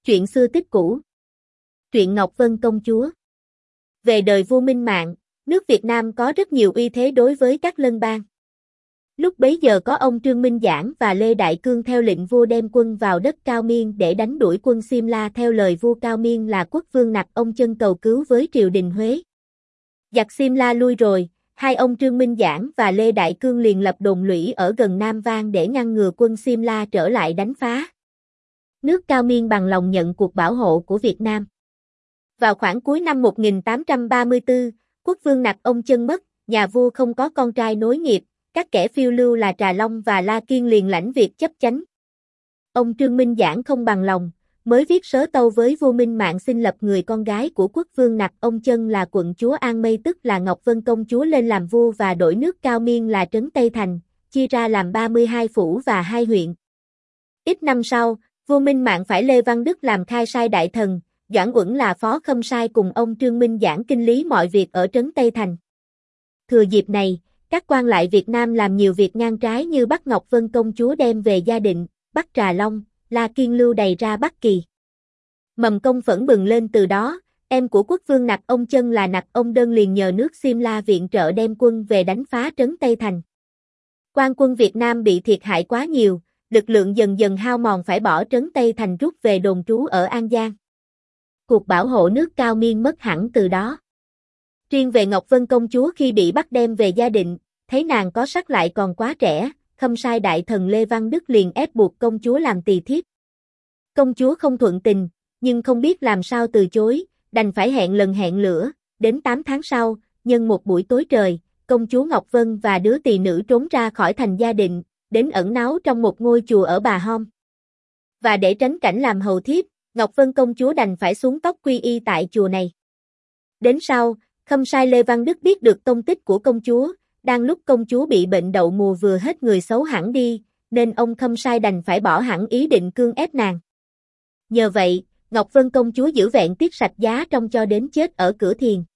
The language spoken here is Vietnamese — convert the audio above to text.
Chuyện xưa tích cũ. Truyện Ngọc Vân công chúa. Về đời vua Minh Mạng, nước Việt Nam có rất nhiều uy thế đối với các lân bang. Lúc bấy giờ có ông Trương Minh Giảng và Lê Đại Cương theo lệnh vua đem quân vào đất Cao Miên để đánh đuổi quân Simla theo lời vua Cao Miên là quốc vương Nặc Ông Chân cầu cứu với triều đình Huế. Giặc Simla lui rồi, hai ông Trương Minh Giảng và Lê Đại Cương liền lập đồn lũy ở gần Nam Vang để ngăn ngừa quân Simla trở lại đánh phá. Nước Cao Miên bằng lòng nhận cuộc bảo hộ của Việt Nam. Vào khoảng cuối năm 1834, quốc vương Nặc Ông Chân mất, nhà vua không có con trai nối nghiệp, các kẻ phiêu lưu là Trà Long và La Kiên liền lãnh việc chấp chánh. Ông Trương Minh Giảng không bằng lòng, mới viết sớ tâu với vua Minh Mạng xin lập người con gái của quốc vương Nặc Ông Chân là quận chúa An Mây tức là Ngọc Vân công chúa lên làm vua và đổi nước Cao Miên là trấn Tây Thành, chia ra làm 32 phủ và 2 huyện. Ít năm sau, vua Minh Mạng phải Lê Văn Đức làm khai sai đại thần, Doãn Uẩn là phó khâm sai cùng ông Trương Minh Giảng kinh lý mọi việc ở trấn Tây Thành. Thừa dịp này, các quan lại Việt Nam làm nhiều việc ngang trái như bắt Ngọc Vân công chúa đem về Gia Định, bắt Trà Long, La Kiên lưu đày ra Bắc Kỳ. Mầm công phẫn bừng lên từ đó, em của quốc vương Nặc Ông Chân là Nặc Ông Đơn liền nhờ nước Simla viện trợ đem quân về đánh phá trấn Tây Thành. Quan quân Việt Nam bị thiệt hại quá nhiều, lực lượng dần dần hao mòn phải bỏ trấn Tây Thành rút về đồn trú ở An Giang. Cuộc bảo hộ nước Cao Miên mất hẳn từ đó. Riêng về Ngọc Vân công chúa khi bị bắt đem về Gia Định, thấy nàng có sắc lại còn quá trẻ, khâm sai đại thần Lê Văn Đức liền ép buộc công chúa làm tỳ thiếp. Công chúa không thuận tình, nhưng không biết làm sao từ chối, đành phải hẹn lần hẹn lữa, đến 8 tháng sau, nhân một buổi tối trời, công chúa Ngọc Vân và đứa tỳ nữ trốn ra khỏi thành Gia Định, đến ẩn náu trong một ngôi chùa ở Bà Hôm. Và để tránh cảnh làm hầu thiếp, Ngọc Vân công chúa đành phải xuống tóc quy y tại chùa này. Đến sau, khâm sai Lê Văn Đức biết được tông tích của công chúa, đang lúc công chúa bị bệnh đậu mùa vừa hết người xấu hẳn đi, nên ông khâm sai đành phải bỏ hẳn ý định cương ép nàng. Nhờ vậy, Ngọc Vân công chúa giữ vẹn tiết sạch giá trong cho đến chết ở cửa thiền.